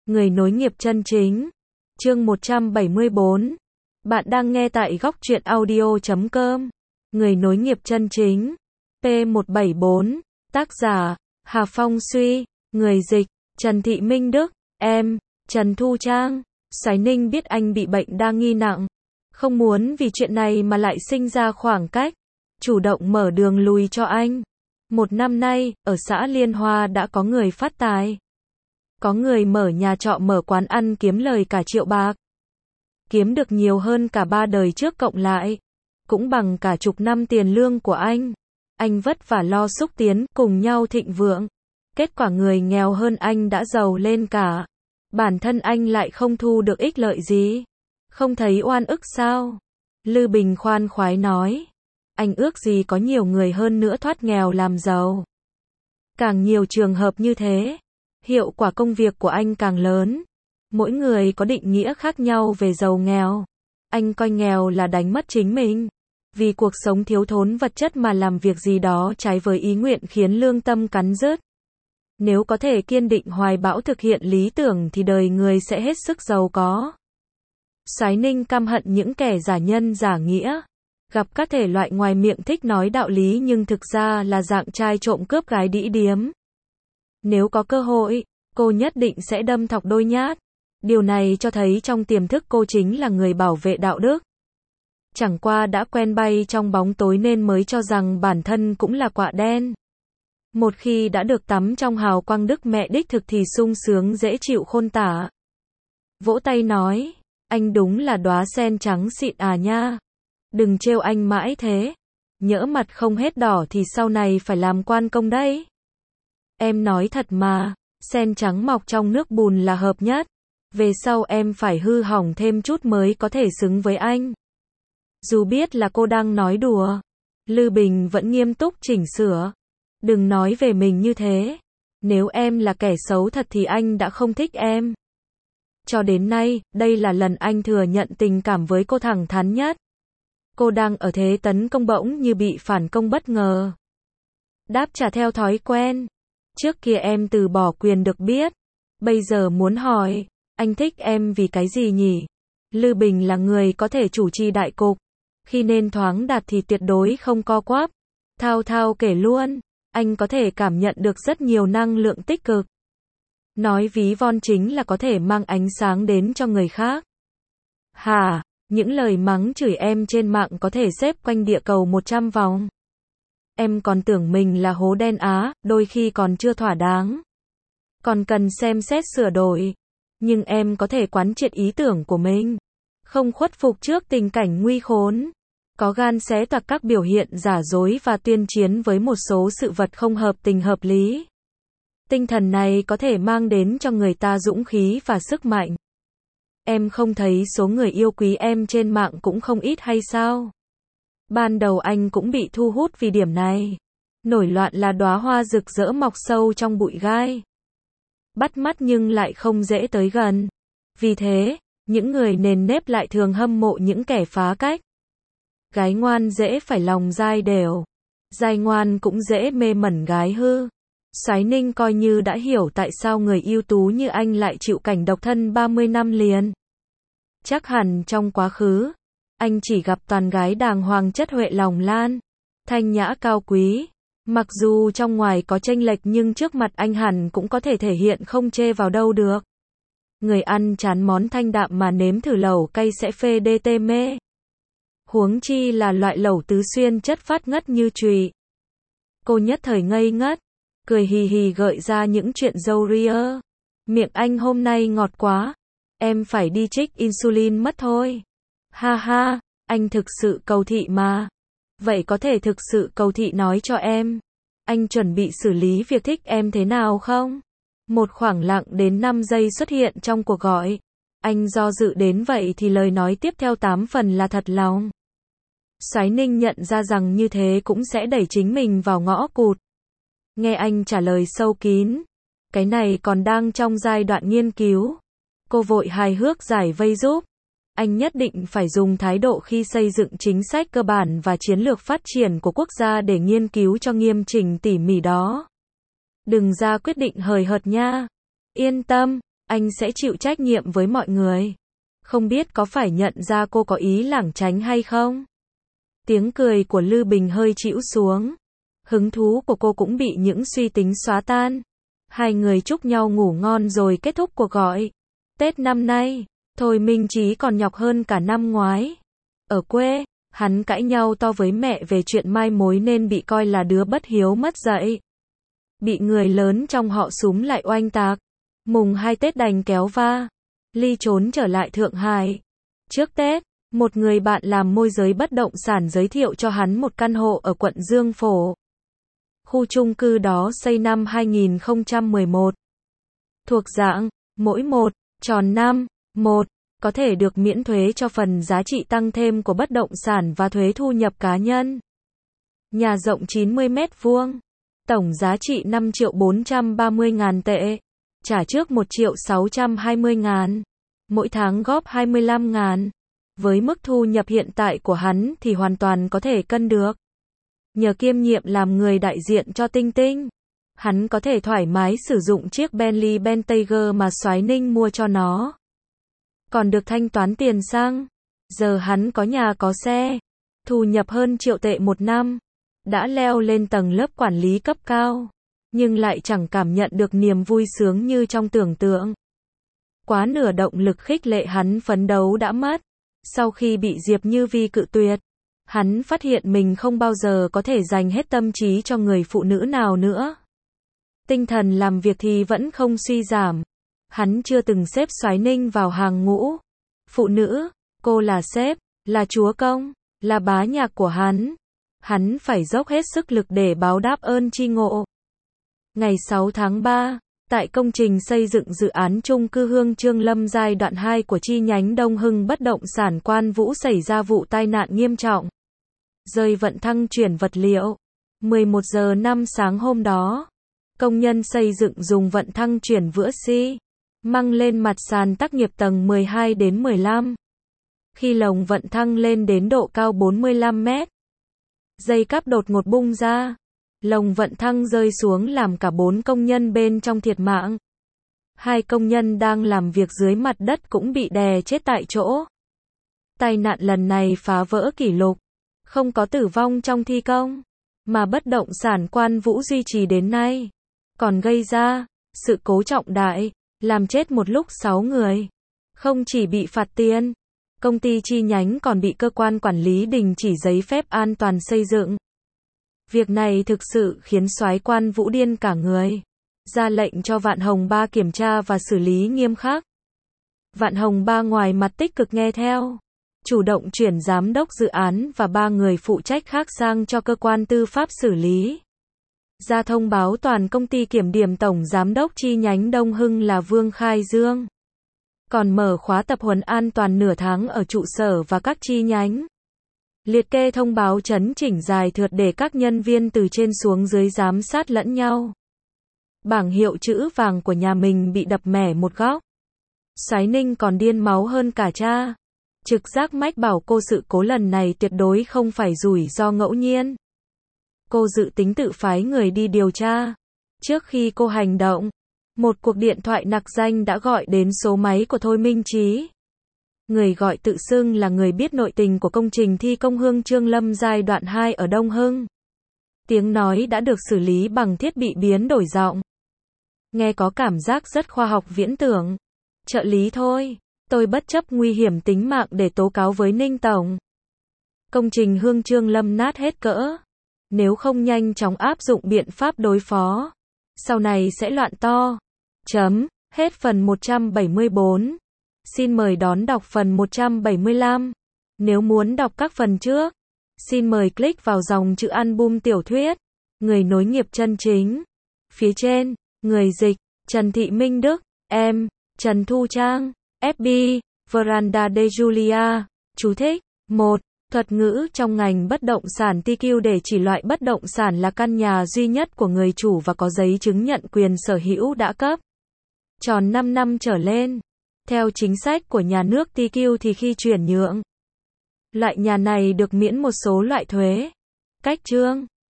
Người nối nghiệp chân chính. Chương 174. Bạn đang nghe tại góc truyện audio.com. Người nối nghiệp chân chính. P174. Tác giả: Hà Phong Suy. Người dịch: Trần Thị Minh Đức. Em: Trần Thu Trang. Soái Ninh biết anh bị bệnh đa nghi nặng. Không muốn vì chuyện này mà lại sinh ra khoảng cách. Chủ động mở đường lùi cho anh. 1 năm nay, ở xã Liên Hoa đã có người phát tài. Có người mở nhà trọ mở quán ăn kiếm lời cả triệu bạc. Kiếm được nhiều hơn cả 3 đời trước cộng lại. Cũng bằng cả chục năm tiền lương của anh. Anh vất vả lo xúc tiến, cùng nhau thịnh vượng. Kết quả người nghèo hơn anh đã giàu lên cả. Bản thân anh lại không thu được ích lợi gì. Không thấy oan ức sao? Lư Bình khoan khoái nói. Anh ước gì có nhiều người hơn nữa thoát nghèo làm giàu. Càng nhiều trường hợp như thế, hiệu quả công việc của anh càng lớn. Mỗi người có định nghĩa khác nhau về giàu nghèo. Anh coi nghèo là đánh mất chính mình. Vì cuộc sống thiếu thốn vật chất mà làm việc gì đó trái với ý nguyện khiến lương tâm cắn rứt. Nếu có thể kiên định hoài bão thực hiện lý tưởng thì đời người sẽ hết sức giàu có. Soái Ninh căm hận những kẻ giả nhân giả nghĩa. Gặp các thể loại ngoài miệng thích nói đạo lý nhưng thực ra là dạng trai trộm cướp gái đĩ điếm. Nếu có cơ hội, cô nhất định sẽ đâm thọc đôi nhát. Điều này cho thấy trong tiềm thức cô chính là người bảo vệ đạo đức. Chẳng qua đã quen bay trong bóng tối nên mới cho rằng bản thân cũng là quạ đen. Một khi đã được tắm trong hào quang đức mẹ đích thực thì sung sướng dễ chịu khôn tả. Vỗ tay nói, anh đúng là đóa sen trắng xịn à nha. Đừng trêu anh mãi thế. Nhỡ mặt không hết đỏ thì sau này phải làm quan công đấy. Em nói thật mà, sen trắng mọc trong nước bùn là hợp nhất. Về sau em phải hư hỏng thêm chút mới có thể xứng với anh. Dù biết là cô đang nói đùa, Lư Bình vẫn nghiêm túc chỉnh sửa. Đừng nói về mình như thế. Nếu em là kẻ xấu thật thì anh đã không thích em. Cho đến nay, đây là lần anh thừa nhận tình cảm với cô thẳng thắn nhất. Cô đang ở thế tấn công bỗng như bị phản công bất ngờ. Đáp trả theo thói quen. Trước kia em từ bỏ quyền được biết. Bây giờ muốn hỏi, anh thích em vì cái gì nhỉ? Lư Bình là người có thể chủ trì đại cục. Khi nên thoáng đạt thì tuyệt đối không co quắp. Thao thao kể luôn, anh có thể cảm nhận được rất nhiều năng lượng tích cực. Nói ví von chính là có thể mang ánh sáng đến cho người khác. Hả? Những lời mắng chửi em trên mạng có thể xếp quanh địa cầu 100 vòng. Em còn tưởng mình là hố đen á, đôi khi còn chưa thỏa đáng. Còn cần xem xét sửa đổi. Nhưng em có thể quán triệt ý tưởng của mình. Không khuất phục trước tình cảnh nguy khốn. Có gan xé toạc các biểu hiện giả dối và tuyên chiến với một số sự vật không hợp tình hợp lý. Tinh thần này có thể mang đến cho người ta dũng khí và sức mạnh. Em không thấy số người yêu quý em trên mạng cũng không ít hay sao? Ban đầu anh cũng bị thu hút vì điểm này. Nổi loạn là đóa hoa rực rỡ mọc sâu trong bụi gai. Bắt mắt nhưng lại không dễ tới gần. Vì thế, những người nền nếp lại thường hâm mộ những kẻ phá cách. Gái ngoan dễ phải lòng dai đều. Dai ngoan cũng dễ mê mẩn gái hư. Soái Ninh coi như đã hiểu tại sao người ưu tú như anh lại chịu cảnh độc thân 30 năm liền. Chắc hẳn trong quá khứ, anh chỉ gặp toàn gái đàng hoàng chất huệ lòng lan, thanh nhã cao quý. Mặc dù trong ngoài có chênh lệch nhưng trước mặt anh hẳn cũng có thể thể hiện không chê vào đâu được. Người ăn chán món thanh đạm mà nếm thử lẩu cay sẽ phê đê tê mê. Huống chi là loại lẩu tứ xuyên chất phát ngất như chùy. Cô nhất thời ngây ngất, cười hì hì gợi ra những chuyện râu ria. Miệng anh hôm nay ngọt quá. Em phải đi trích insulin mất thôi. Ha ha, anh thực sự cầu thị mà. Vậy có thể thực sự cầu thị nói cho em. Anh chuẩn bị xử lý việc thích em thế nào không? Một khoảng lặng đến 5 giây xuất hiện trong cuộc gọi. Anh do dự đến vậy thì lời nói tiếp theo 8 phần là thật lòng. Soái Ninh nhận ra rằng như thế cũng sẽ đẩy chính mình vào ngõ cụt. Nghe anh trả lời sâu kín. Cái này còn đang trong giai đoạn nghiên cứu. Cô vội hài hước giải vây giúp. Anh nhất định phải dùng thái độ khi xây dựng chính sách cơ bản và chiến lược phát triển của quốc gia để nghiên cứu cho nghiêm chỉnh tỉ mỉ đó. Đừng ra quyết định hời hợt nha. Yên tâm, anh sẽ chịu trách nhiệm với mọi người. Không biết có phải nhận ra cô có ý lảng tránh hay không? Tiếng cười của Lư Bình hơi trĩu xuống. Hứng thú của cô cũng bị những suy tính xóa tan. Hai người chúc nhau ngủ ngon rồi kết thúc cuộc gọi. Tết năm nay, Thôi Minh Chí còn nhọc hơn cả năm ngoái. Ở quê, hắn cãi nhau to với mẹ về chuyện mai mối nên bị coi là đứa bất hiếu mất dạy. Bị người lớn trong họ súm lại oanh tạc. Mùng 2 Tết đành kéo va. Ly trốn trở lại Thượng Hải. Trước Tết, một người bạn làm môi giới bất động sản giới thiệu cho hắn một căn hộ ở quận Dương Phổ. Khu chung cư đó xây năm 2011. Thuộc dạng, mỗi một, tròn 5, 1, có thể được miễn thuế cho phần giá trị tăng thêm của bất động sản và thuế thu nhập cá nhân. Nhà rộng 90 mét vuông. Tổng giá trị 5.430.000 tệ. Trả trước 1.620.000. Mỗi tháng góp 25.000. Với mức thu nhập hiện tại của hắn thì hoàn toàn có thể cân được. Nhờ kiêm nhiệm làm người đại diện cho Tinh Tinh, hắn có thể thoải mái sử dụng chiếc Bentley Bentayga mà Soái Ninh mua cho nó. Còn được thanh toán tiền xăng. Giờ hắn có nhà có xe, thu nhập hơn 1 triệu tệ một năm, đã leo lên tầng lớp quản lý cấp cao, nhưng lại chẳng cảm nhận được niềm vui sướng như trong tưởng tượng. Quá nửa động lực khích lệ hắn phấn đấu đã mất. Sau khi bị Diệp Như Vi cự tuyệt, hắn phát hiện mình không bao giờ có thể dành hết tâm trí cho người phụ nữ nào nữa. Tinh thần làm việc thì vẫn không suy giảm. Hắn chưa từng xếp Soái Ninh vào hàng ngũ phụ nữ, cô là sếp, là chúa công, là bá nhạc của hắn. Hắn phải dốc hết sức lực để báo đáp ơn tri ngộ. Ngày 6 tháng 3, tại công trình xây dựng dự án chung cư Hương Trương Lâm giai đoạn 2 của chi nhánh Đông Hưng bất động sản Quan Vũ xảy ra vụ tai nạn nghiêm trọng. Rơi vận thăng chuyển vật liệu. 11 giờ 5 sáng hôm đó, công nhân xây dựng dùng vận thăng chuyển vữa xi măng lên mặt sàn tác nghiệp tầng 12 đến 15. Khi lồng vận thăng lên đến độ cao 45 mét, dây cáp đột ngột bung ra. Lồng vận thăng rơi xuống làm cả 4 công nhân bên trong thiệt mạng. 2 công nhân đang làm việc dưới mặt đất cũng bị đè chết tại chỗ. Tai nạn lần này phá vỡ kỷ lục. Không có tử vong trong thi công, mà bất động sản Quan Vũ duy trì đến nay. Còn gây ra sự cố trọng đại, làm chết một lúc 6 người. Không chỉ bị phạt tiền, công ty chi nhánh còn bị cơ quan quản lý đình chỉ giấy phép an toàn xây dựng. Việc này thực sự khiến Soái Quan Vũ điên cả người. Ra lệnh cho Vạn Hồng Ba kiểm tra và xử lý nghiêm khắc. Vạn Hồng Ba ngoài mặt tích cực nghe theo, chủ động chuyển giám đốc dự án và 3 người phụ trách khác sang cho cơ quan tư pháp xử lý. Ra thông báo toàn công ty kiểm điểm tổng giám đốc chi nhánh Đông Hưng là Vương Khai Dương. Còn mở khóa tập huấn an toàn nửa tháng ở trụ sở và các chi nhánh. Liệt kê thông báo chấn chỉnh dài thượt để các nhân viên từ trên xuống dưới giám sát lẫn nhau. Bảng hiệu chữ vàng của nhà mình bị đập mẻ một góc. Soái Ninh còn điên máu hơn cả cha. Trực giác mách bảo cô sự cố lần này tuyệt đối không phải rủi ro ngẫu nhiên. Cô dự tính tự phái người đi điều tra. Trước khi cô hành động, một cuộc điện thoại nặc danh đã gọi đến số máy của Thôi Minh Chí. Người gọi tự xưng là người biết nội tình của công trình thi công Hương Trương Lâm giai đoạn 2 ở Đông Hưng. Tiếng nói đã được xử lý bằng thiết bị biến đổi giọng. Nghe có cảm giác rất khoa học viễn tưởng. Trợ lý thôi, tôi bất chấp nguy hiểm tính mạng để tố cáo với Ninh Tổng. Công trình Hương Trương Lâm nát hết cỡ. Nếu không nhanh chóng áp dụng biện pháp đối phó, sau này sẽ loạn to. Hết phần 174. Xin mời đón đọc phần 175. Nếu muốn đọc các phần trước, xin mời click vào dòng chữ album tiểu thuyết, Người nối nghiệp chân chính. Phía trên, người dịch, Trần Thị Minh Đức, em, Trần Thu Trang, FB, Veranda de Julia. Chú thích. 1. Thuật ngữ trong ngành bất động sản TQ để chỉ loại bất động sản là căn nhà duy nhất của người chủ và có giấy chứng nhận quyền sở hữu đã cấp. Tròn 5 năm trở lên. Theo chính sách của nhà nước TQ thì khi chuyển nhượng, loại nhà này được miễn một số loại thuế. Cách chương